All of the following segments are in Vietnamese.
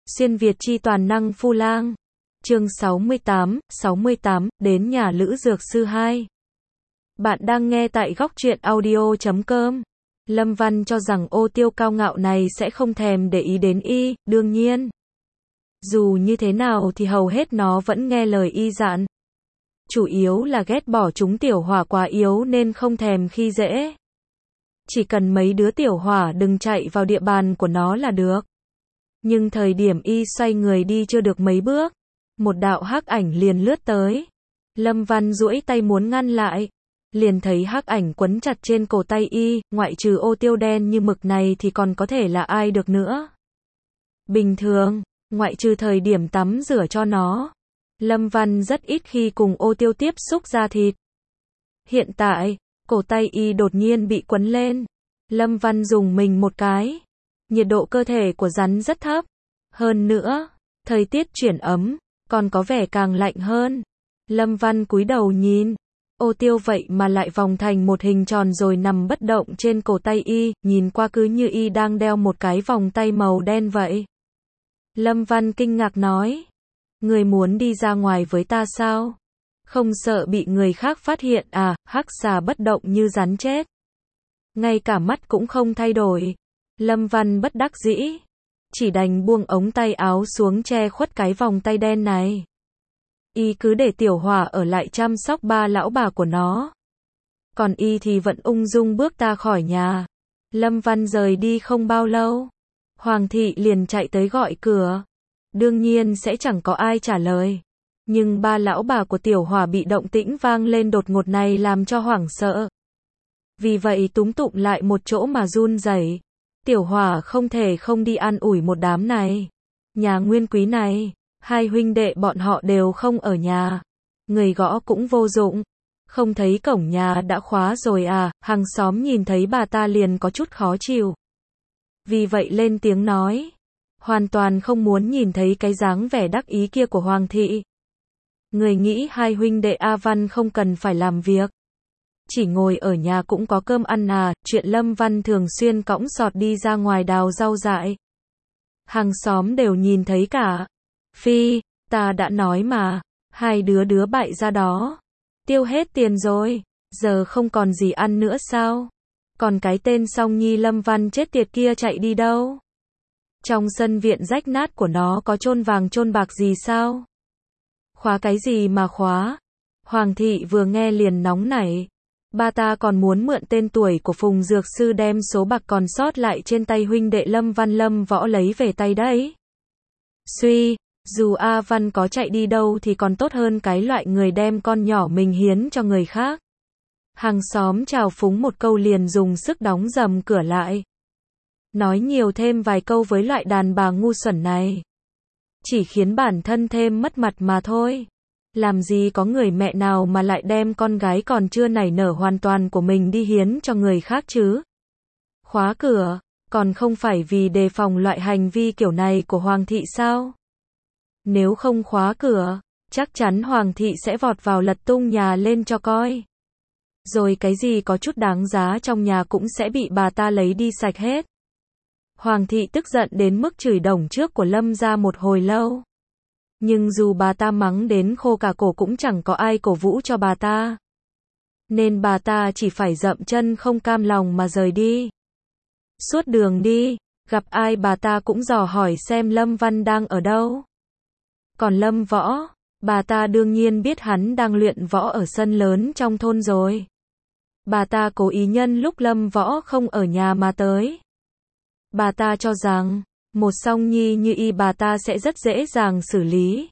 Xuyên Việt chi toàn năng Phu Lang. Chương 68, đến nhà Lữ Dược Sư 2. Bạn đang nghe tại góc truyện audio.com. Lâm Văn cho rằng Ô Tiêu cao ngạo này sẽ không thèm để ý đến y, đương nhiên. Dù như thế nào thì hầu hết nó vẫn nghe lời y dặn. Chủ yếu là ghét bỏ chúng tiểu hỏa quá yếu nên không thèm khi dễ. Chỉ cần mấy đứa tiểu hỏa đừng chạy vào địa bàn của nó là được. Nhưng thời điểm y xoay người đi chưa được mấy bước, một đạo hắc ảnh liền lướt tới. Lâm Văn duỗi tay muốn ngăn lại, liền thấy hắc ảnh quấn chặt trên cổ tay y, ngoại trừ Ô Tiêu đen như mực này thì còn có thể là ai được nữa. Bình thường, ngoại trừ thời điểm tắm rửa cho nó, Lâm Văn rất ít khi cùng Ô Tiêu tiếp xúc da thịt. Hiện tại, cổ tay y đột nhiên bị quấn lên. Lâm Văn dùng mình một cái. Nhiệt độ cơ thể của rắn rất thấp. Hơn nữa, thời tiết chuyển ấm, còn có vẻ càng lạnh hơn. Lâm Văn cúi đầu nhìn. Ô Tiêu vậy mà lại vòng thành một hình tròn rồi nằm bất động trên cổ tay y, nhìn qua cứ như y đang đeo một cái vòng tay màu đen vậy. Lâm Văn kinh ngạc nói. Người muốn đi ra ngoài với ta sao? Không sợ bị người khác phát hiện à? Hắc xà bất động như rắn chết. Ngay cả mắt cũng không thay đổi. Lâm Văn bất đắc dĩ. Chỉ đành buông ống tay áo xuống che khuất cái vòng tay đen này. Y cứ để tiểu hỏa ở lại chăm sóc ba lão bà của nó. Còn y thì vẫn ung dung bước ra khỏi nhà. Lâm Văn rời đi không bao lâu. Hoàng thị liền chạy tới gọi cửa. Đương nhiên sẽ chẳng có ai trả lời. Nhưng ba lão bà của tiểu hỏa bị động tĩnh vang lên đột ngột này làm cho hoảng sợ. Vì vậy túm tụm lại một chỗ mà run rẩy. Tiểu hỏa không thể không đi an ủi một đám này. Nhà Nguyên Quý này, hai huynh đệ bọn họ đều không ở nhà. Người gõ cũng vô dụng. Không thấy cổng nhà đã khóa rồi à? Hàng xóm nhìn thấy bà ta liền có chút khó chịu. Vì vậy lên tiếng nói. Hoàn toàn không muốn nhìn thấy cái dáng vẻ đắc ý kia của Hoàng thị. Người nghĩ hai huynh đệ A Văn không cần phải làm việc. Chỉ ngồi ở nhà cũng có cơm ăn à? Chuyện Lâm Văn thường xuyên cõng sọt đi ra ngoài đào rau dại. Hàng xóm đều nhìn thấy cả. Phi, ta đã nói mà, hai đứa bại ra đó. Tiêu hết tiền rồi, giờ không còn gì ăn nữa sao? Còn cái tên Song Nhi Lâm Văn chết tiệt kia chạy đi đâu? Trong sân viện rách nát của nó có chôn vàng chôn bạc gì sao? Khóa cái gì mà khóa? Hoàng thị vừa nghe liền nóng nảy. Ba ta còn muốn mượn tên tuổi của Phùng Dược Sư đem số bạc còn sót lại trên tay huynh đệ Lâm Văn Lâm Võ lấy về tay đấy. Suy, dù A Văn có chạy đi đâu thì còn tốt hơn cái loại người đem con nhỏ mình hiến cho người khác. Hàng xóm chào phúng một câu liền dùng sức đóng dầm cửa lại. Nói nhiều thêm vài câu với loại đàn bà ngu xuẩn này. Chỉ khiến bản thân thêm mất mặt mà thôi. Làm gì có người mẹ nào mà lại đem con gái còn chưa nảy nở hoàn toàn của mình đi hiến cho người khác chứ? Khóa cửa, còn không phải vì đề phòng loại hành vi kiểu này của Hoàng thị sao? Nếu không khóa cửa, chắc chắn Hoàng thị sẽ vọt vào lật tung nhà lên cho coi. Rồi cái gì có chút đáng giá trong nhà cũng sẽ bị bà ta lấy đi sạch hết. Hoàng thị tức giận đến mức chửi đồng trước của Lâm ra một hồi lâu. Nhưng dù bà ta mắng đến khô cả cổ cũng chẳng có ai cổ vũ cho bà ta. Nên bà ta chỉ phải dậm chân không cam lòng mà rời đi. Suốt đường đi, gặp ai bà ta cũng dò hỏi xem Lâm Văn đang ở đâu. Còn Lâm Võ, bà ta đương nhiên biết hắn đang luyện võ ở sân lớn trong thôn rồi. Bà ta cố ý nhân lúc Lâm Võ không ở nhà mà tới. Bà ta cho rằng, một Song Nhi như y bà ta sẽ rất dễ dàng xử lý.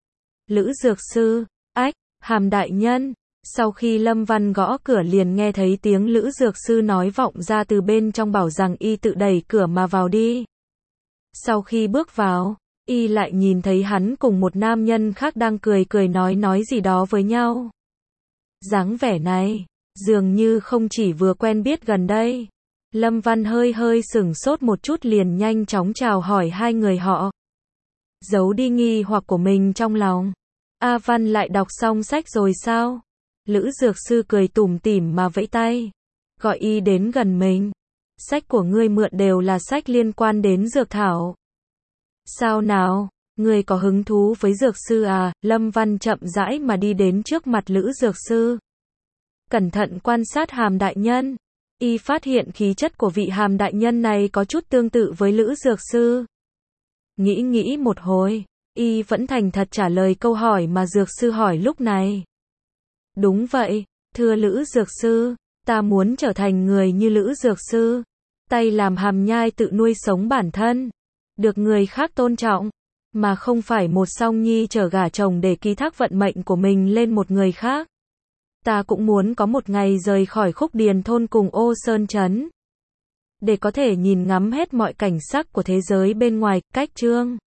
Lữ Dược Sư, ách, Hàm đại nhân. Sau khi Lâm Văn gõ cửa liền nghe thấy tiếng Lữ Dược Sư nói vọng ra từ bên trong bảo rằng y tự đẩy cửa mà vào đi. Sau khi bước vào, y lại nhìn thấy hắn cùng một nam nhân khác đang cười cười nói gì đó với nhau. Dáng vẻ này, dường như không chỉ vừa quen biết gần đây. Lâm Văn hơi sửng sốt một chút liền nhanh chóng chào hỏi hai người họ. Giấu đi nghi hoặc của mình trong lòng. A Văn lại đọc xong sách rồi sao? Lữ Dược Sư cười tủm tỉm mà vẫy tay. Gọi y đến gần mình. Sách của ngươi mượn đều là sách liên quan đến dược thảo. Sao nào? Người có hứng thú với dược sư à? Lâm Văn chậm rãi mà đi đến trước mặt Lữ dược sư. Cẩn thận quan sát Hàm đại nhân. Y phát hiện khí chất của vị Hàm đại nhân này có chút tương tự với Lữ dược sư. Nghĩ một hồi, Y vẫn thành thật trả lời câu hỏi mà dược sư hỏi lúc này. Đúng vậy, thưa Lữ dược sư, ta muốn trở thành người như Lữ dược sư. Tay làm hàm nhai tự nuôi sống bản thân, được người khác tôn trọng, mà không phải một song nhi trở gả chồng để ký thác vận mệnh của mình lên một người khác. Ta cũng muốn có một ngày rời khỏi Khúc Điền thôn cùng Ô Sơn trấn, để có thể nhìn ngắm hết mọi cảnh sắc của thế giới bên ngoài. Cách chương